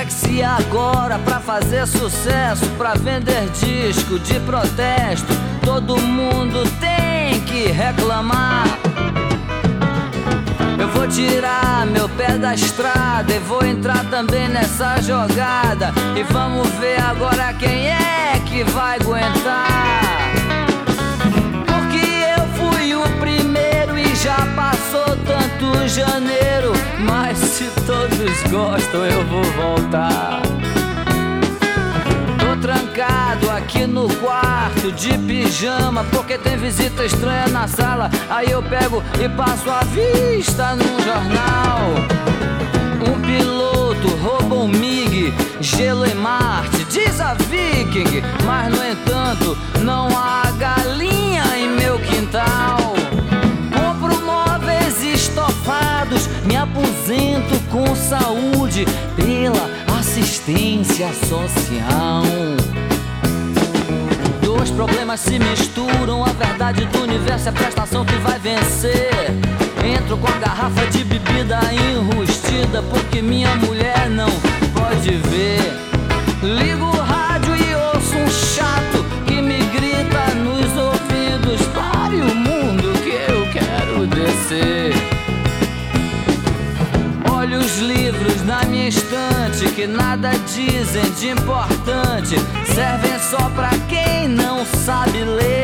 é que se agora pra fazer sucesso, pra vender disco de protesto, todo mundo tem que reclamar, eu vou tirar meu pé da estrada e vou entrar também nessa jogada. E vamos ver agora quem é que vai aguentar. Porque eu fui o primeiro e já passou tanto janeiro, mas se todos gostam eu vou voltar. Tô trancado aqui no quarto de pijama porque tem visita estranha na sala. Aí eu pego e passo a vista num jornal. Um piloto rouba um MiG, gelo em Marte, diz a Viking. Mas no entanto não há galinha em meu quintal. Compro móveis estofados, me aposento com saúde pela assistência social. Dois problemas se misturam, a verdade do universo é a prestação que vai vencer. Entro com a garrafa de bebida enrustida porque minha mulher não pode ver. Ligo o rádio e ouço um chato que me grita nos ouvidos: pare o mundo que eu quero descer. Olho os livros na minha estante que nada dizem de importante, servem só pra quem não sabe ler.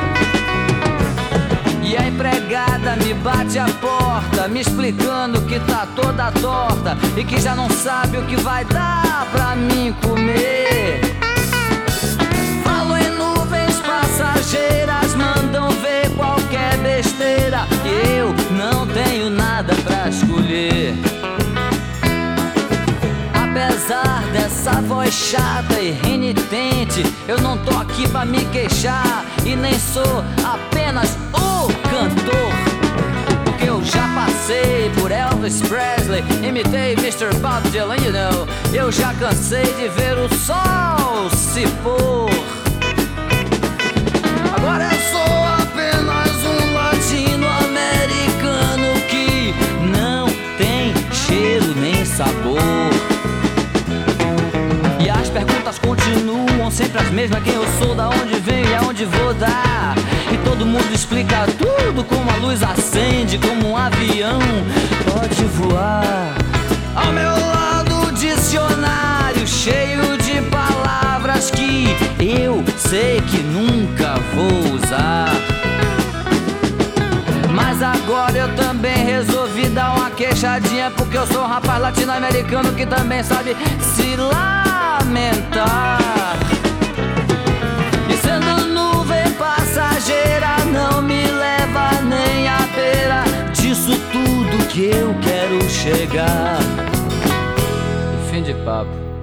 E a empregada me bate a porta, me explicando que tá toda torta e que já não sabe o que vai dar pra mim comer. Falo em nuvens passageiras, mandam ver qualquer besteira e eu não tenho nada pra escolher. Apesar dessa voz chata e renitente, eu não tô aqui pra me queixar e nem sou apenas o cantor. Porque eu já passei por Elvis Presley, imitei Mr. Bob Dylan, you know. Eu já cansei de ver o sol se pôr. Agora eu sou apenas um latino-americano que não tem cheiro nem sabor. E as perguntas continuam sempre as mesmas: quem eu sou, da onde venho e aonde vou dar. E todo mundo explica tudo como a luz acende, como um avião pode voar. Ao meu lado o dicionário cheio de palavras que eu sei que nunca vou usar. Mas agora eu também resolvi dar uma queixadinha, porque eu sou um rapaz latino-americano que também sabe se lamentar. E sendo nuvem passageira, não me leva nem à beira disso tudo que eu quero chegar. E fim de papo.